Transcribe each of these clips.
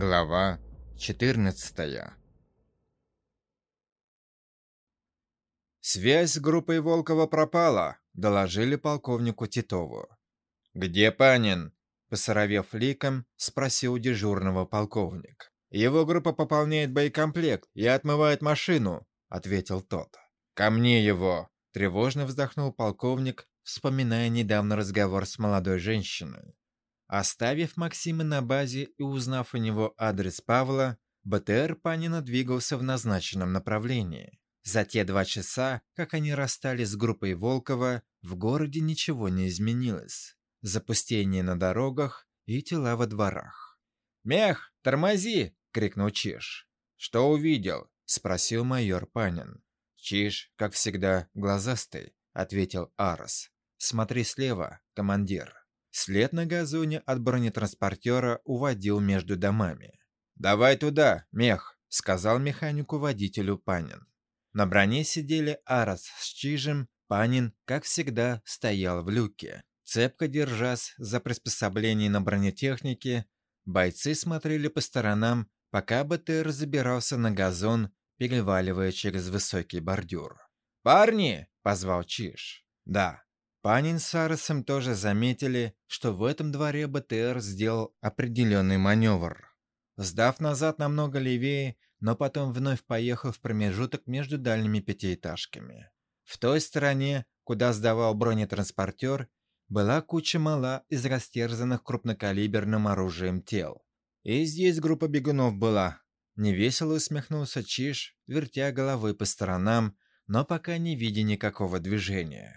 Глава 14. «Связь с группой Волкова пропала», — доложили полковнику Титову. «Где Панин?» — посоровев ликом, спросил дежурного полковник. «Его группа пополняет боекомплект и отмывает машину», — ответил тот. «Ко мне его!» — тревожно вздохнул полковник, вспоминая недавно разговор с молодой женщиной. Оставив Максима на базе и узнав у него адрес Павла, БТР Панина двигался в назначенном направлении. За те 2 часа, как они расстались с группой Волкова, в городе ничего не изменилось. Запустение на дорогах и тела во дворах. «Мех, тормози!» — крикнул Чиж. «Что увидел?» — спросил майор Панин. «Чиж, как всегда, глазастый», — ответил Арос. «Смотри слева, командир». След на газоне от бронетранспортера уводил между домами. «Давай туда, Мех», — сказал механику-водителю Панин. На броне сидели Арос с Чижем, Панин, как всегда, стоял в люке. Цепко держась за приспособление на бронетехнике, бойцы смотрели по сторонам, пока БТР забирался на газон, переваливая через высокий бордюр. «Парни!» — позвал Чиж. «Да». Панин с Аросом тоже заметили, что в этом дворе БТР сделал определенный маневр. Сдав назад намного левее, но потом вновь поехал в промежуток между дальними пятиэтажками. В той стороне, куда сдавал бронетранспортер, была куча мала из растерзанных крупнокалиберным оружием тел. И здесь группа бегунов была. Невесело усмехнулся Чиж, вертя головой по сторонам, но пока не видя никакого движения.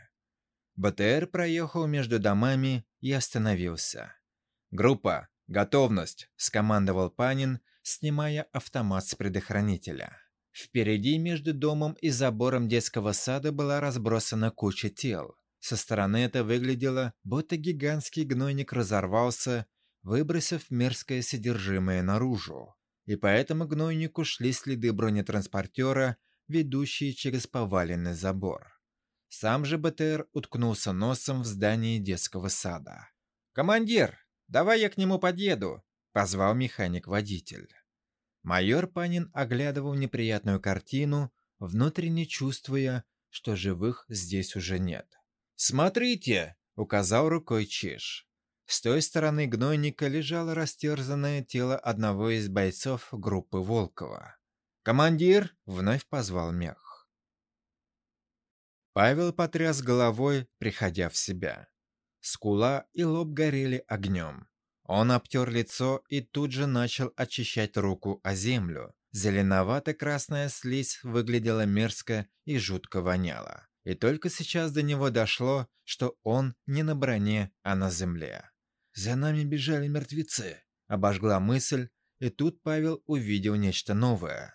БТР проехал между домами и остановился. «Группа, готовность!» — скомандовал Панин, снимая автомат с предохранителя. Впереди между домом и забором детского сада была разбросана куча тел. Со стороны это выглядело, будто гигантский гнойник разорвался, выбросив мерзкое содержимое наружу. И по этому гнойнику шли следы бронетранспортера, ведущие через поваленный забор. Сам же БТР уткнулся носом в здание детского сада. «Командир, давай я к нему подъеду», — позвал механик-водитель. Майор Панин оглядывал неприятную картину, внутренне чувствуя, что живых здесь уже нет. «Смотрите!» — указал рукой Чиж. С той стороны гнойника лежало растерзанное тело одного из бойцов группы Волкова. «Командир!» — вновь позвал Мех. Павел потряс головой, приходя в себя. Скула и лоб горели огнем. Он обтер лицо и тут же начал очищать руку о землю. Зеленовато-красная слизь выглядела мерзко и жутко воняла. И только сейчас до него дошло, что он не на броне, а на земле. «За нами бежали мертвецы», — обожгла мысль, и тут Павел увидел нечто новое.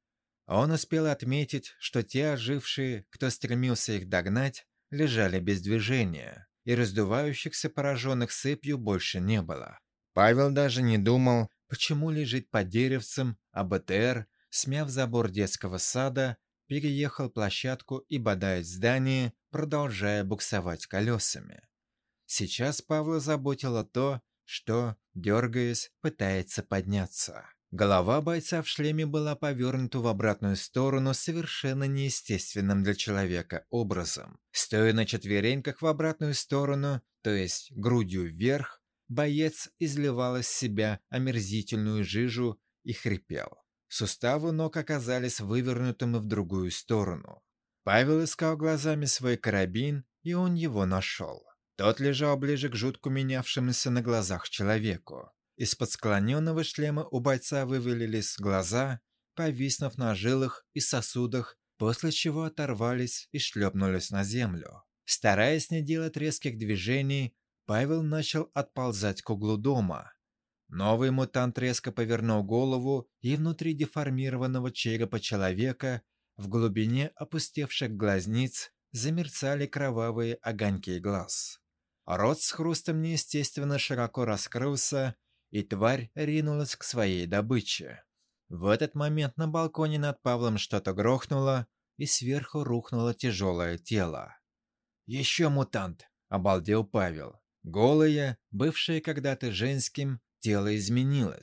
Он успел отметить, что те ожившие, кто стремился их догнать, лежали без движения, и раздувающихся пораженных сыпью больше не было. Павел даже не думал, почему лежит под деревцем, а БТР, смяв забор детского сада, переехал площадку и бодает здание, продолжая буксовать колесами. Сейчас Павла заботило то, что, дергаясь, пытается подняться. Голова бойца в шлеме была повернута в обратную сторону совершенно неестественным для человека образом. Стоя на четвереньках в обратную сторону, то есть грудью вверх, боец изливал из себя омерзительную жижу и хрипел. Суставы ног оказались вывернутыми в другую сторону. Павел искал глазами свой карабин, и он его нашел. Тот лежал ближе к жутко менявшемуся на глазах человеку. Из-под склоненного шлема у бойца вывалились глаза, повиснув на жилах и сосудах, после чего оторвались и шлепнулись на землю. Стараясь не делать резких движений, Павел начал отползать к углу дома. Новый мутант резко повернул голову, и внутри деформированного черепа человека, в глубине опустевших глазниц, замерцали кровавые огоньки глаз. Рот с хрустом неестественно широко раскрылся, и тварь ринулась к своей добыче. В этот момент на балконе над Павлом что-то грохнуло, и сверху рухнуло тяжелое тело. «Еще мутант!» — обалдел Павел. Голое, бывшее когда-то женским, тело изменилось.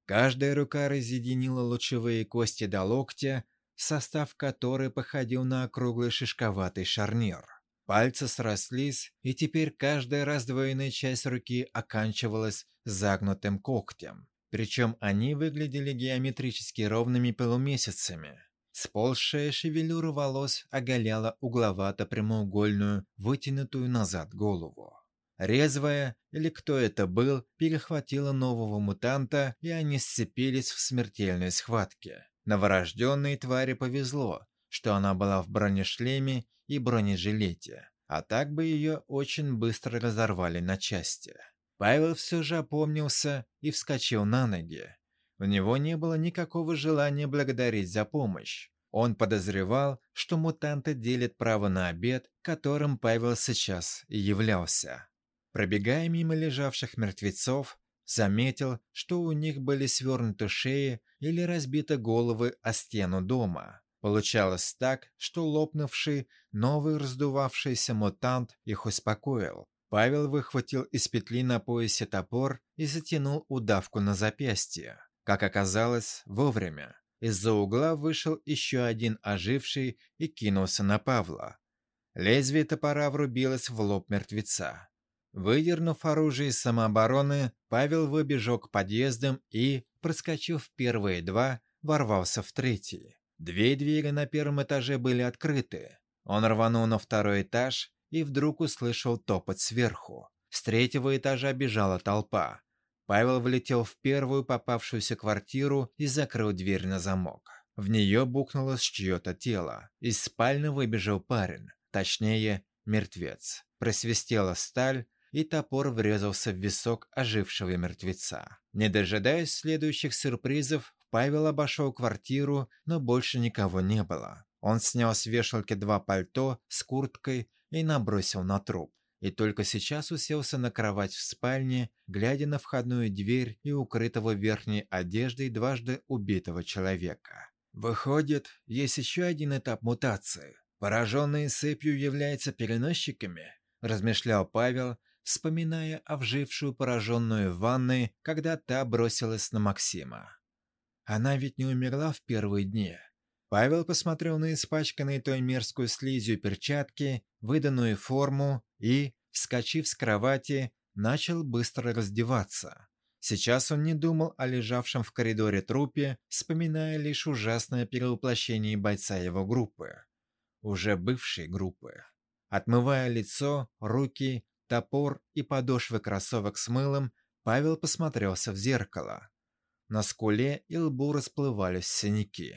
Каждая рука разъединила лучевые кости до локтя, состав которой походил на округлый шишковатый шарнир. Пальцы срослись, и теперь каждая раздвоенная часть руки оканчивалась загнутым когтем. Причем они выглядели геометрически ровными полумесяцами. Сползшая шевелюра волос оголяла угловато-прямоугольную, вытянутую назад голову. Резвая, или кто это был, перехватила нового мутанта, и они сцепились в смертельной схватке. Новорожденной твари повезло, что она была в бронешлеме и бронежилете, а так бы ее очень быстро разорвали на части. Павел все же опомнился и вскочил на ноги. У него не было никакого желания благодарить за помощь. Он подозревал, что мутанты делят право на обед, которым Павел сейчас и являлся. Пробегая мимо лежавших мертвецов, заметил, что у них были свернуты шеи или разбиты головы о стену дома. Получалось так, что лопнувший, новый раздувавшийся мутант их успокоил. Павел выхватил из петли на поясе топор и затянул удавку на запястье. Как оказалось, вовремя. Из-за угла вышел еще один оживший и кинулся на Павла. Лезвие топора врубилось в лоб мертвеца. Выдернув оружие из самообороны, Павел выбежал к подъездам и, проскочив первые два, ворвался в третий. Две двери на первом этаже были открыты. Он рванул на второй этаж и вдруг услышал топот сверху. С третьего этажа бежала толпа. Павел влетел в первую попавшуюся квартиру и закрыл дверь на замок. В нее бухнулось чье-то тело. Из спальни выбежал парень, точнее, мертвец. Просвистела сталь, и топор врезался в висок ожившего мертвеца. Не дожидаясь следующих сюрпризов, Павел обошел квартиру, но больше никого не было. Он снял с вешалки два пальто с курткой и набросил на труп. И только сейчас уселся на кровать в спальне, глядя на входную дверь и укрытого верхней одеждой дважды убитого человека. Выходит, есть еще один этап мутации. Пораженные сыпью являются переносчиками, размышлял Павел, вспоминая обжившую пораженную в ванной, когда та бросилась на Максима. Она ведь не умерла в первые дни. Павел посмотрел на испачканные той мерзкую слизью перчатки, выданную форму и, вскочив с кровати, начал быстро раздеваться. Сейчас он не думал о лежавшем в коридоре трупе, вспоминая лишь ужасное перевоплощение бойца его группы. Уже бывшей группы. Отмывая лицо, руки, топор и подошвы кроссовок с мылом, Павел посмотрелся в зеркало. На скуле и лбу расплывались синяки.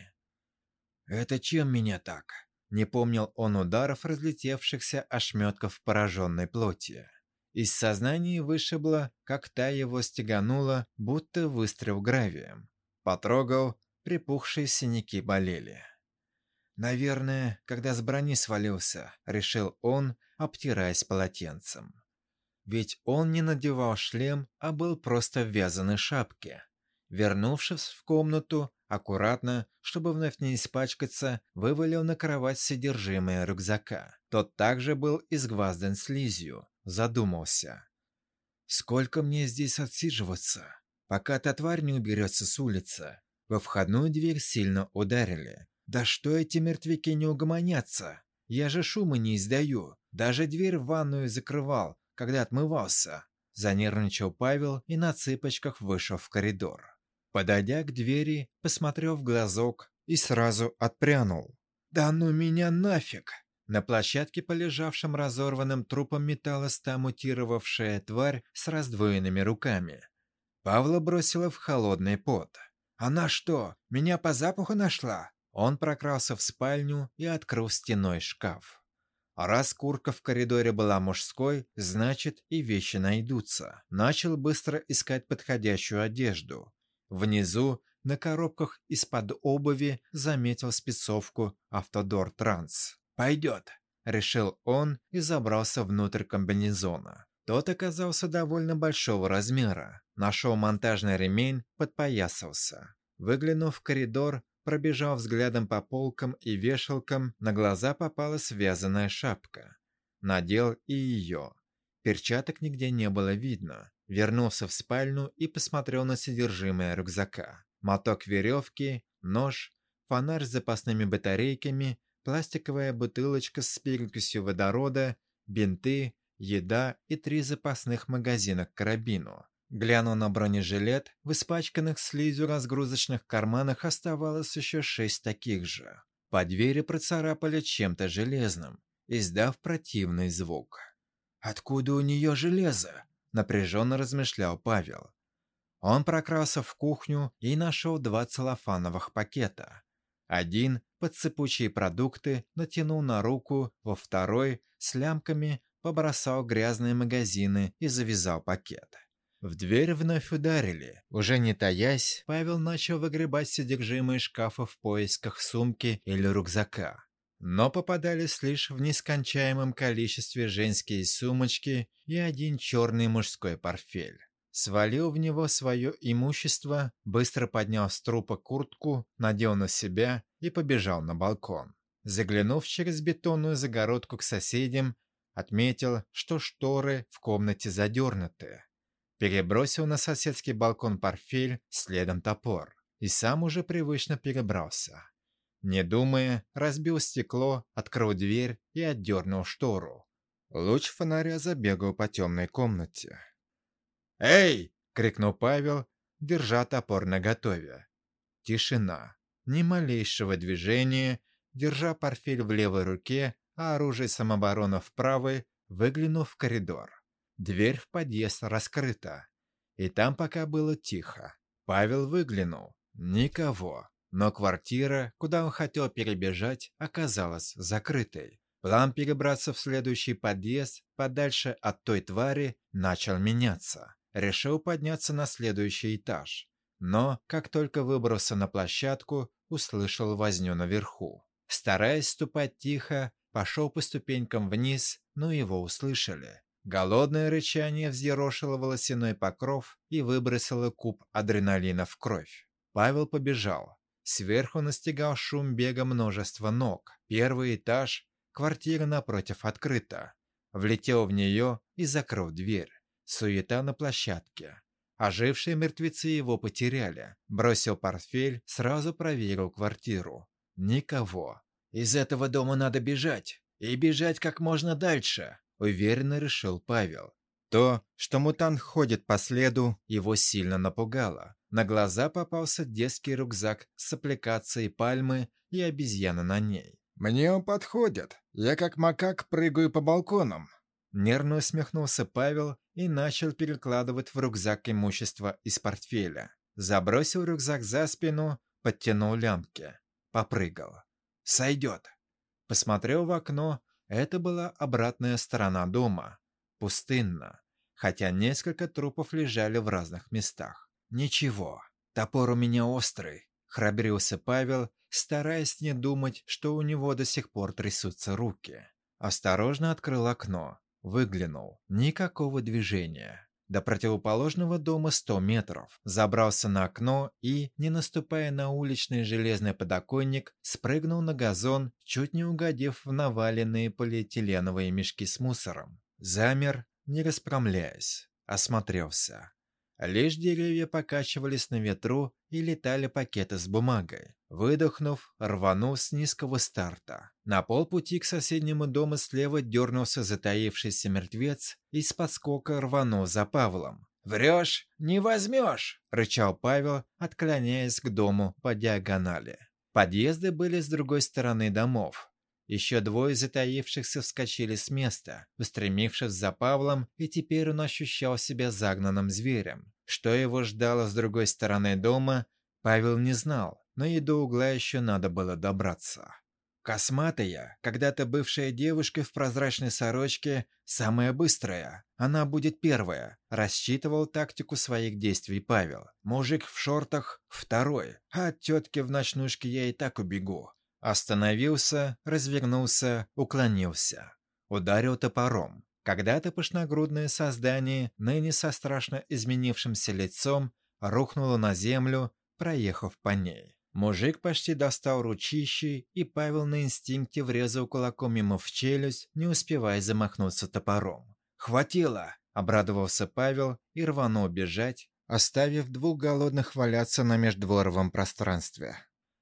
«Это чем меня так?» Не помнил он ударов, разлетевшихся ошметков пораженной плоти. Из сознания вышибло, как та его стеганула, будто выстрел гравием. Потрогал, припухшие синяки болели. «Наверное, когда с брони свалился», — решил он, обтираясь полотенцем. Ведь он не надевал шлем, а был просто в вязаной шапке. Вернувшись в комнату, аккуратно, чтобы вновь не испачкаться, вывалил на кровать содержимое рюкзака. Тот также был изгваздан слизью. Задумался. «Сколько мне здесь отсиживаться, пока та тварь не уберется с улицы?» Во входную дверь сильно ударили. «Да что эти мертвяки не угомонятся? Я же шума не издаю. Даже дверь в ванную закрывал, когда отмывался». Занервничал Павел и на цыпочках вышел в коридор. Подойдя к двери, посмотрел в глазок и сразу отпрянул. «Да ну меня нафиг!» На площадке по лежавшим разорванным трупам металась та мутировавшая тварь с раздвоенными руками. Павла бросила в холодный пот. «Она что, меня по запаху нашла?» Он прокрался в спальню и открыл стеной шкаф. Раз куртка в коридоре была мужской, значит и вещи найдутся. Начал быстро искать подходящую одежду. Внизу, на коробках из-под обуви, заметил спецовку «Автодор Транс». «Пойдет», — решил он и забрался внутрь комбинезона. Тот оказался довольно большого размера. Нашел монтажный ремень, подпоясался. Выглянув в коридор, пробежал взглядом по полкам и вешалкам, на глаза попалась связанная шапка. Надел и ее. Перчаток нигде не было видно. вернулся в спальню и посмотрел на содержимое рюкзака. Моток веревки, нож, фонарь с запасными батарейками, пластиковая бутылочка с перекисью водорода, бинты, еда и 3 запасных магазина к карабину. Глянув на бронежилет, в испачканных слизью разгрузочных карманах оставалось еще 6 таких же. По двери процарапали чем-то железным, издав противный звук. «Откуда у нее железо?» – напряженно размышлял Павел. Он прокрался в кухню и нашел 2 целлофановых пакета. Один под цепучие продукты натянул на руку, во второй с лямками побросал грязные магазины и завязал пакет. В дверь вновь ударили. Уже не таясь, Павел начал выгребать содержимое шкафа в поисках сумки или рюкзака. Но попадались лишь в нескончаемом количестве женские сумочки и один черный мужской портфель. Свалил в него свое имущество, быстро поднял с трупа куртку, надел на себя и побежал на балкон. Заглянув через бетонную загородку к соседям, отметил, что шторы в комнате задернуты. Перебросил на соседский балкон портфель, следом топор, и сам уже привычно перебрался. Не думая, разбил стекло, открыл дверь и отдернул штору. Луч фонаря забегал по темной комнате. «Эй!» — крикнул Павел, держа топор наготове. Тишина. Ни малейшего движения, держа портфель в левой руке, а оружие самообороны в правой, выглянув в коридор. Дверь в подъезд раскрыта. И там пока было тихо. Павел выглянул. Никого. Но квартира, куда он хотел перебежать, оказалась закрытой. План перебраться в следующий подъезд, подальше от той твари, начал меняться. Решил подняться на следующий этаж. Но, как только выбрался на площадку, услышал возню наверху. Стараясь ступать тихо, пошел по ступенькам вниз, но его услышали. Голодное рычание взъерошило волосяной покров и выбросило куб адреналина в кровь. Павел побежал. Сверху настигал шум бега множества ног. Первый этаж, квартира напротив открыта. Влетел в нее и закрыл дверь. Суета на площадке. Ожившие мертвецы его потеряли. Бросил портфель, сразу проверил квартиру. Никого. «Из этого дома надо бежать. И бежать как можно дальше», — уверенно решил Павел. То, что мутант ходит по следу, его сильно напугало. На глаза попался детский рюкзак с аппликацией пальмы и обезьяна на ней. «Мне он подходит. Я как макак прыгаю по балконам». Нервно усмехнулся Павел и начал перекладывать в рюкзак имущество из портфеля. Забросил рюкзак за спину, подтянул лямки. Попрыгал. «Сойдет». Посмотрел в окно. Это была обратная сторона дома. Пустынно. Хотя несколько трупов лежали в разных местах. «Ничего. Топор у меня острый», — храбрился Павел, стараясь не думать, что у него до сих пор трясутся руки. Осторожно открыл окно. Выглянул. Никакого движения. До противоположного дома 100 метров. Забрался на окно и, не наступая на уличный железный подоконник, спрыгнул на газон, чуть не угодив в наваленные полиэтиленовые мешки с мусором. Замер, не распрямляясь. Осмотрелся. Лишь деревья покачивались на ветру и летали пакеты с бумагой. Выдохнув, рванул с низкого старта. На полпути к соседнему дому слева дернулся затаившийся мертвец и с подскока рванул за Павлом. «Врешь, не возьмешь!» – рычал Павел, отклоняясь к дому по диагонали. Подъезды были с другой стороны домов. Еще 2 затаившихся вскочили с места, устремившись за Павлом, и теперь он ощущал себя загнанным зверем. Что его ждало с другой стороны дома, Павел не знал, но и до угла еще надо было добраться. Косматая, когда-то бывшая девушка в прозрачной сорочке, самая быстрая. Она будет первая, рассчитывал тактику своих действий Павел. Мужик в шортах – второй, а от тетки в ночнушке я и так убегу. Остановился, развернулся, уклонился. Ударил топором. Когда-то пышногрудное создание, ныне со страшно изменившимся лицом, рухнуло на землю, проехав по ней. Мужик почти достал ручищей, и Павел на инстинкте врезал кулаком ему в челюсть, не успевая замахнуться топором. «Хватило! Обрадовался Павел и рванул бежать, оставив двух голодных валяться на междворовом пространстве.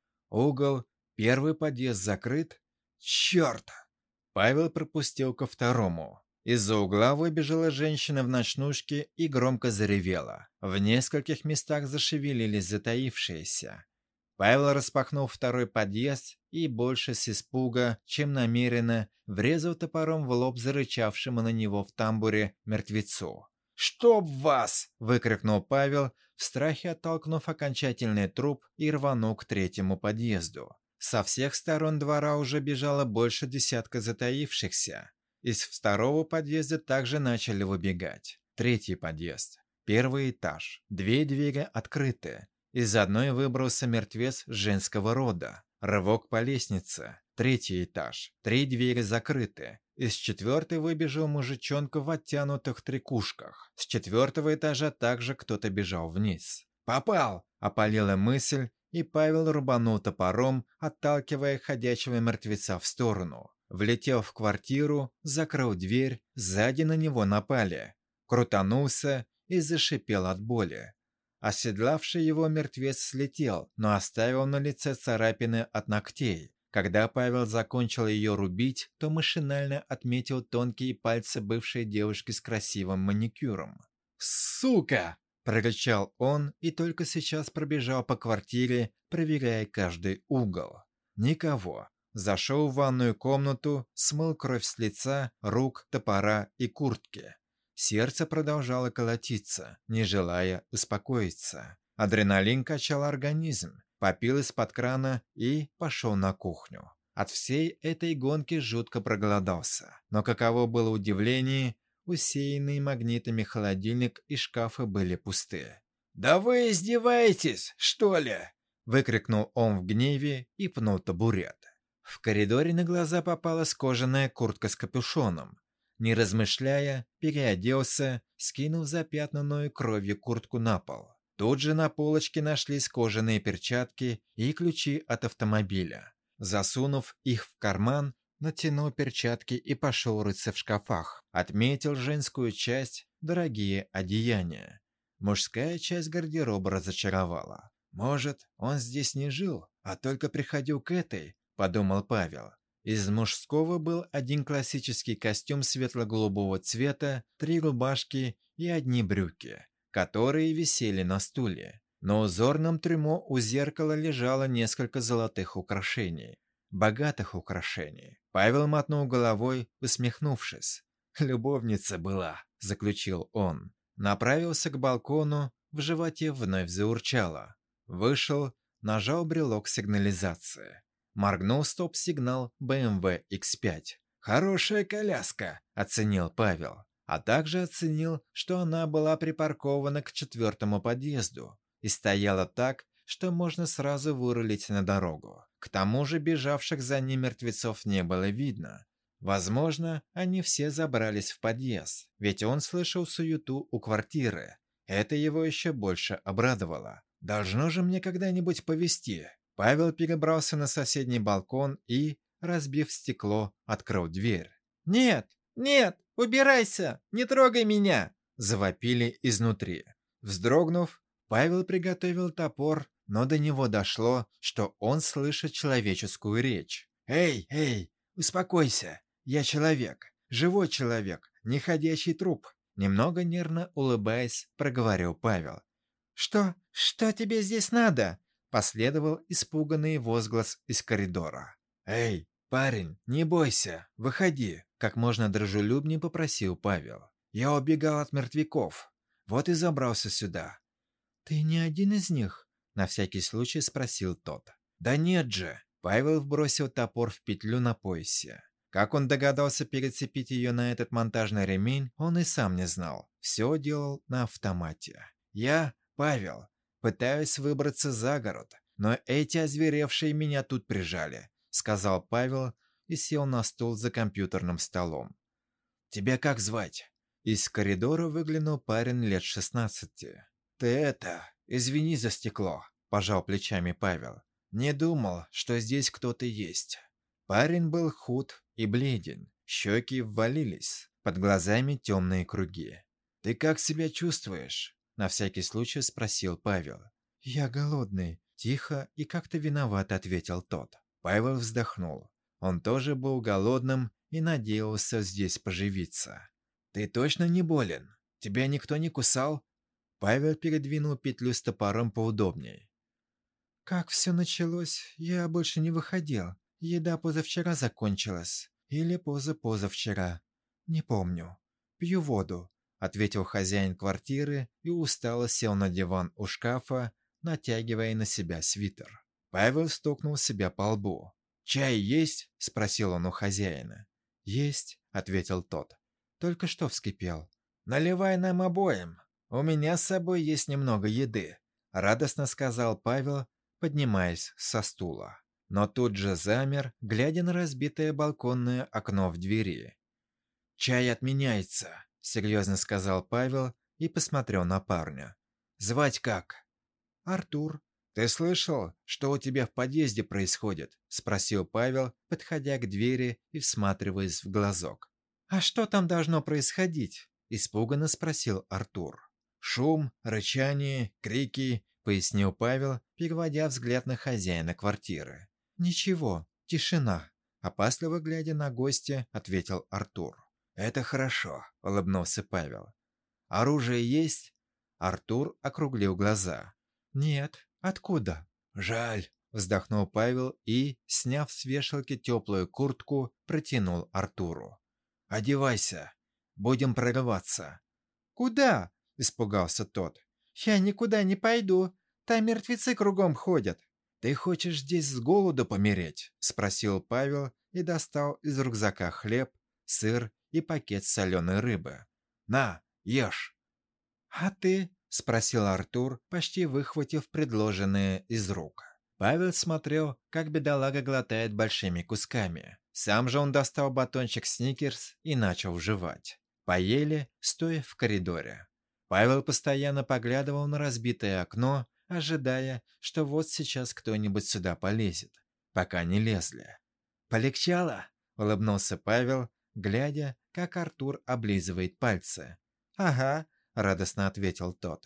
Угол, первый подъезд закрыт. Черт! Павел пропустил ко второму. Из-за угла выбежала женщина в ночнушке и громко заревела. В нескольких местах зашевелились затаившиеся. Павел распахнул второй подъезд и больше с испуга, чем намеренно, врезал топором в лоб зарычавшему на него в тамбуре мертвецу. «Чтоб вас!» — выкрикнул Павел, в страхе оттолкнув окончательный труп и рванул к третьему подъезду. Со всех сторон двора уже бежало больше десятка затаившихся. Из второго подъезда также начали выбегать. Третий подъезд. Первый этаж. Две двери открыты. Из одной выбрался мертвец женского рода. Рывок по лестнице. Третий этаж. Три двери закрыты. Из четвертой выбежал мужичонка в оттянутых трикушках. С четвертого этажа также кто-то бежал вниз. «Попал!» – опалила мысль, и Павел рубанул топором, отталкивая ходячего мертвеца в сторону. Влетел в квартиру, закрыл дверь, сзади на него напали. Крутанулся и зашипел от боли. Оседлавший его мертвец слетел, но оставил на лице царапины от ногтей. Когда Павел закончил ее рубить, то машинально отметил тонкие пальцы бывшей девушки с красивым маникюром. «Сука!» – прорычал он и только сейчас пробежал по квартире, проверяя каждый угол. Никого. Зашел в ванную комнату, смыл кровь с лица, рук, топора и куртки. Сердце продолжало колотиться, не желая успокоиться. Адреналин качал организм. Попил из-под крана и пошел на кухню. От всей этой гонки жутко проголодался. Но каково было удивление, усеянные магнитами холодильник и шкафы были пусты. «Да вы издеваетесь, что ли?» – выкрикнул он в гневе и пнул табурет. В коридоре на глаза попалась кожаная куртка с капюшоном. Не размышляя, переоделся, скинув запятнанную кровью куртку на пол. Тут же на полочке нашлись кожаные перчатки и ключи от автомобиля. Засунув их в карман, натянул перчатки и пошел рыться в шкафах. Отметил женскую часть, дорогие одеяния. Мужская часть гардероба разочаровала. «Может, он здесь не жил, а только приходил к этой?» – подумал Павел. Из мужского был один классический костюм светло-голубого цвета, 3 рубашки и одни брюки, которые висели на стуле. На узорном трюмо у зеркала лежало несколько золотых украшений. Богатых украшений. Павел мотнул головой, усмехнувшись. «Любовница была», — заключил он. Направился к балкону, в животе вновь заурчало. Вышел, нажал брелок сигнализации. Моргнул стоп-сигнал BMW X5. «Хорошая коляска», — оценил Павел. А также оценил, что она была припаркована к 4-му подъезду и стояла так, что можно сразу вырулить на дорогу. К тому же бежавших за ним мертвецов не было видно. Возможно, они все забрались в подъезд, ведь он слышал суету у квартиры. Это его еще больше обрадовало. «Должно же мне когда-нибудь повезти». Павел перебрался на соседний балкон и, разбив стекло, открыл дверь. «Нет, нет, убирайся, не трогай меня!» – завопили изнутри. Вздрогнув, Павел приготовил топор, но до него дошло, что он слышит человеческую речь. «Эй, эй, успокойся, я человек, живой человек, не ходячий труп», – немного нервно улыбаясь, проговорил Павел. «Что тебе здесь надо?» Последовал испуганный возглас из коридора. «Эй, парень, не бойся, выходи!» Как можно дружелюбнее попросил Павел. «Я убегал от мертвяков, вот и забрался сюда». «Ты не один из них?» На всякий случай спросил тот. «Да нет же!» Павел вбросил топор в петлю на поясе. Как он догадался перецепить ее на этот монтажный ремень, он и сам не знал. Все делал на автомате. «Я, Павел, пытаюсь выбраться за город, но эти озверевшие меня тут прижали», — сказал Павел и сел на стул за компьютерным столом. «Тебя как звать?» Из коридора выглянул парень лет 16. «Ты извини за стекло», — пожал плечами Павел. «Не думал, что здесь кто-то есть». Парень был худ и бледен, щеки ввалились, под глазами темные круги. «Ты как себя чувствуешь?» — на всякий случай спросил Павел. «Я голодный», — тихо и как-то виновато ответил тот. Павел вздохнул. Он тоже был голодным и надеялся здесь поживиться. «Ты точно не болен? Тебя никто не кусал?» Павел передвинул петлю с топором поудобней. «Как все началось, я больше не выходил. Еда позавчера закончилась. Или позапозавчера. Не помню. Пью воду», — ответил хозяин квартиры и устало сел на диван у шкафа, натягивая на себя свитер. Павел стукнул себя по лбу. «Чай есть?» — спросил он у хозяина. «Есть», — ответил тот. «Только что вскипел». «Наливай нам обоим. У меня с собой есть немного еды», — радостно сказал Павел, поднимаясь со стула. Но тут же замер, глядя на разбитое балконное окно в двери. «Чай отменяется», — серьезно сказал Павел и посмотрел на парня. «Звать как?» «Артур». «Ты слышал, что у тебя в подъезде происходит?» — спросил Павел, подходя к двери и всматриваясь в глазок. «А что там должно происходить?» — испуганно спросил Артур. «Шум, рычание, крики», — пояснил Павел, переводя взгляд на хозяина квартиры. «Ничего, тишина», — опасливо глядя на гостя, ответил Артур. «Это хорошо», — улыбнулся Павел. «Оружие есть?» Артур округлил глаза. «Нет. Откуда?» «Жаль», — вздохнул Павел и, сняв с вешалки теплую куртку, протянул Артуру. «Одевайся. Будем прорываться». «Куда?» — испугался тот. «Я никуда не пойду. Там мертвецы кругом ходят». «Ты хочешь здесь с голоду помереть?» — спросил Павел и достал из рюкзака хлеб, сыр и пакет соленой рыбы. «На, ешь». «А ты?» — спросил Артур, почти выхватив предложенное из рук. Павел смотрел, как бедолага глотает большими кусками. Сам же он достал батончик Сникерс и начал жевать. Поели, стоя в коридоре. Павел постоянно поглядывал на разбитое окно, ожидая, что вот сейчас кто-нибудь сюда полезет, пока не лезли. «Полегчало?» — улыбнулся Павел, глядя, как Артур облизывает пальцы. «Ага», — радостно ответил тот.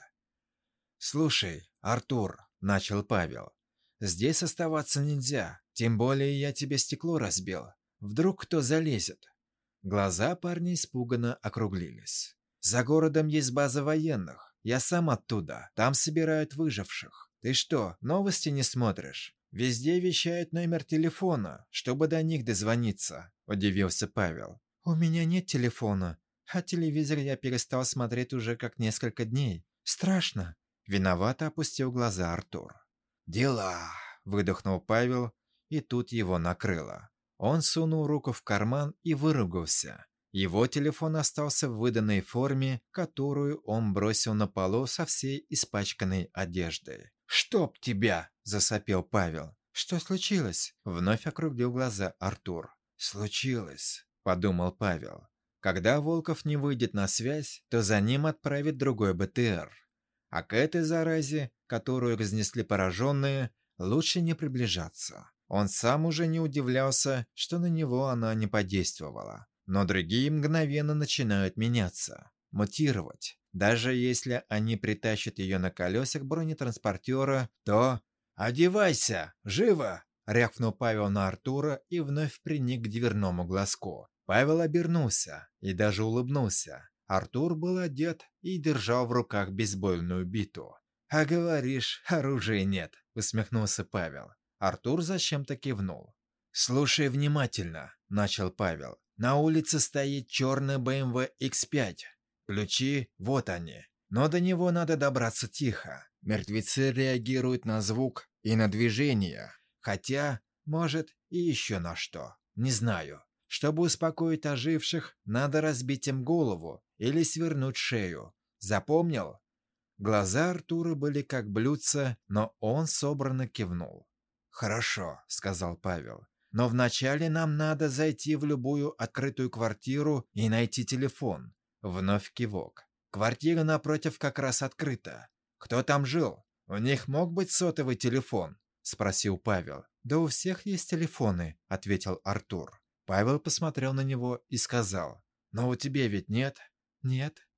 «Слушай, Артур», — начал Павел, — «здесь оставаться нельзя, тем более я тебе стекло разбил. Вдруг кто залезет?» Глаза парня испуганно округлились. «За городом есть база военных. Я сам оттуда. Там собирают выживших. Ты что, новости не смотришь? Везде вещают номер телефона, чтобы до них дозвониться», — удивился Павел. «У меня нет телефона, а телевизор я перестал смотреть уже как несколько дней. Страшно». Виновато опустил глаза Артур. «Дела», — выдохнул Павел, и тут его накрыло. Он сунул руку в карман и выругался. Его телефон остался в выданной форме, которую он бросил на полу со всей испачканной одеждой. «Чтоб тебя!» – засопел Павел. «Что случилось?» – вновь округлил глаза Артур. «Случилось», – подумал Павел. «Когда Волков не выйдет на связь, то за ним отправит другой БТР. А к этой заразе, которую разнесли пораженные, лучше не приближаться». Он сам уже не удивлялся, что на него она не подействовала. Но другие мгновенно начинают меняться, мутировать. Даже если они притащат ее на колесах бронетранспортера, то... «Одевайся! Живо!» — рявкнул Павел на Артура и вновь приник к дверному глазку. Павел обернулся и даже улыбнулся. Артур был одет и держал в руках бейсбольную биту. «А говоришь, оружия нет», — усмехнулся Павел. Артур зачем-то кивнул. «Слушай внимательно», — начал Павел. «На улице стоит черный BMW X5. Ключи, вот они. Но до него надо добраться тихо. Мертвецы реагируют на звук и на движение. Хотя, может, и еще на что. Не знаю. Чтобы успокоить оживших, надо разбить им голову или свернуть шею. Запомнил?» Глаза Артура были как блюдца, но он собранно кивнул. «Хорошо», — сказал Павел. «Но вначале нам надо зайти в любую открытую квартиру и найти телефон». Вновь кивок. «Квартира напротив как раз открыта. Кто там жил? У них мог быть сотовый телефон?» — спросил Павел. «Да у всех есть телефоны», — ответил Артур. Павел посмотрел на него и сказал. «Но у тебя ведь нет?» «Нет».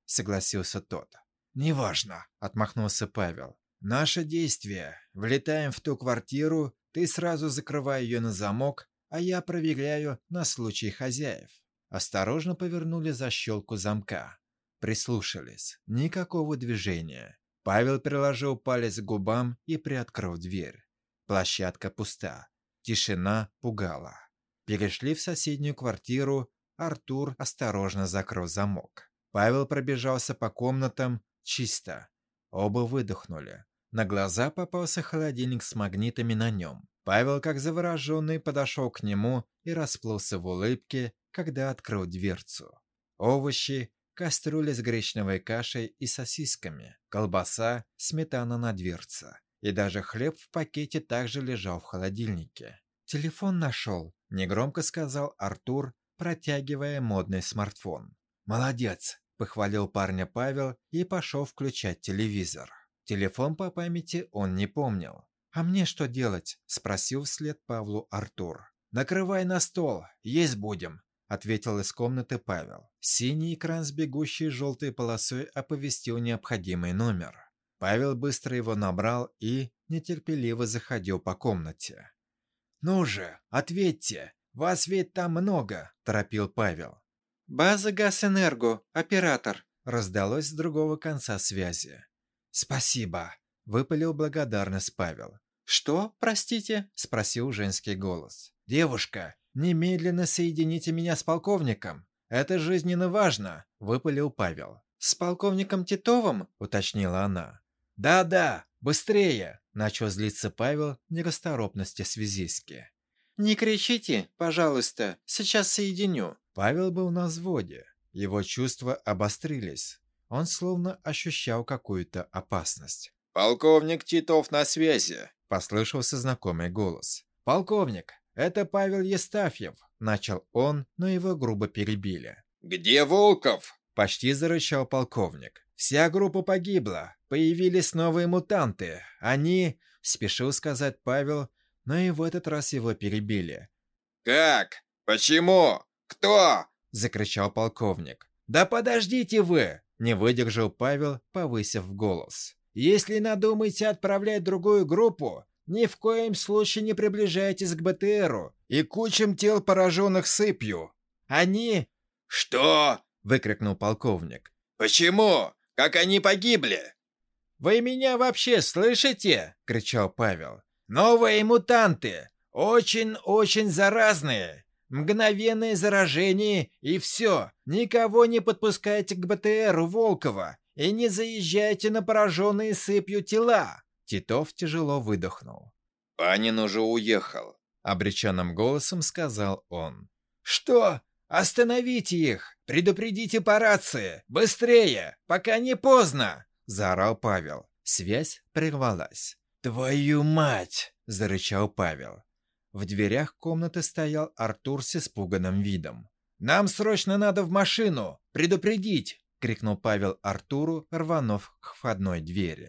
согласился тот. «Неважно», — отмахнулся Павел. «Наше действие. Влетаем в ту квартиру, ты сразу закрывай ее на замок, а я проверяю на случай хозяев». Осторожно повернули защелку замка. Прислушались. Никакого движения. Павел приложил палец к губам и приоткрыл дверь. Площадка пуста. Тишина пугала. Перешли в соседнюю квартиру. Артур осторожно закрыл замок. Павел пробежался по комнатам. Чисто. Оба выдохнули. На глаза попался холодильник с магнитами на нем. Павел, как завороженный, подошел к нему и расплылся в улыбке, когда открыл дверцу. Овощи, кастрюля с гречневой кашей и сосисками, колбаса, сметана на дверце. И даже хлеб в пакете также лежал в холодильнике. «Телефон нашел», — негромко сказал Артур, протягивая модный смартфон. «Молодец», — похвалил парня Павел и пошел включать телевизор. Телефон по памяти он не помнил. «А мне что делать?» — спросил вслед Павлу Артур. «Накрывай на стол, есть будем», — ответил из комнаты Павел. Синий экран с бегущей желтой полосой оповестил необходимый номер. Павел быстро его набрал и нетерпеливо заходил по комнате. «Ну же, ответьте, вас ведь там много», — торопил Павел. «База Газэнерго, оператор», — раздалось с другого конца связи. «Спасибо», — выпалил благодарность Павел. «Что, простите?» — спросил женский голос. «Девушка, немедленно соедините меня с полковником. Это жизненно важно», — выпалил Павел. «С полковником Титовым?» — уточнила она. «Да-да, быстрее!» — начал злиться Павел в нерасторопности связистки. «Не кричите, пожалуйста, сейчас соединю». Павел был на взводе. Его чувства обострились. Он словно ощущал какую-то опасность. «Полковник Титов на связи», — послышался знакомый голос. «Полковник, это Павел Естафьев», — начал он, но его грубо перебили. «Где Волков?» — почти зарычал полковник. «Вся группа погибла. Появились новые мутанты. Они...» — спешил сказать Павел, но и в этот раз его перебили. «Как? Почему? Кто?» — закричал полковник. «Да подождите вы!» — не выдержал Павел, повысив голос. «Если надумаете отправлять другую группу, ни в коем случае не приближайтесь к БТРу и кучам тел, пораженных сыпью. Они...» «Что?» — выкрикнул полковник. «Почему? Как они погибли?» «Вы меня вообще слышите?» — кричал Павел. «Новые мутанты! Очень-очень заразные! Мгновенное заражение и все! Никого не подпускайте к БТРу Волкова и не заезжайте на пораженные сыпью тела!» Титов тяжело выдохнул. «Панин уже уехал», — обреченным голосом сказал он. «Что? Остановите их! Предупредите по рации! Быстрее! Пока не поздно!» — заорал Павел. Связь прервалась. «Твою мать!» — зарычал Павел. В дверях комнаты стоял Артур с испуганным видом. «Нам срочно надо в машину! Предупредить!» — крикнул Павел Артуру, рванув к входной двери.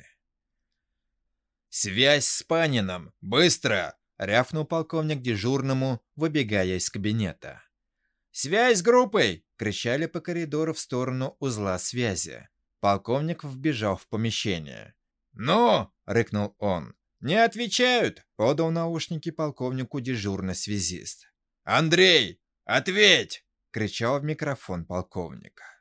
«Связь с Паниным! Быстро!» — рявкнул полковник дежурному, выбегая из кабинета. «Связь с группой!» — кричали по коридору в сторону узла связи. Полковник вбежал в помещение. «Ну!» — рыкнул он. «Не отвечают!» — подал наушники полковнику дежурный связист. «Андрей, ответь!» — кричал в микрофон полковник.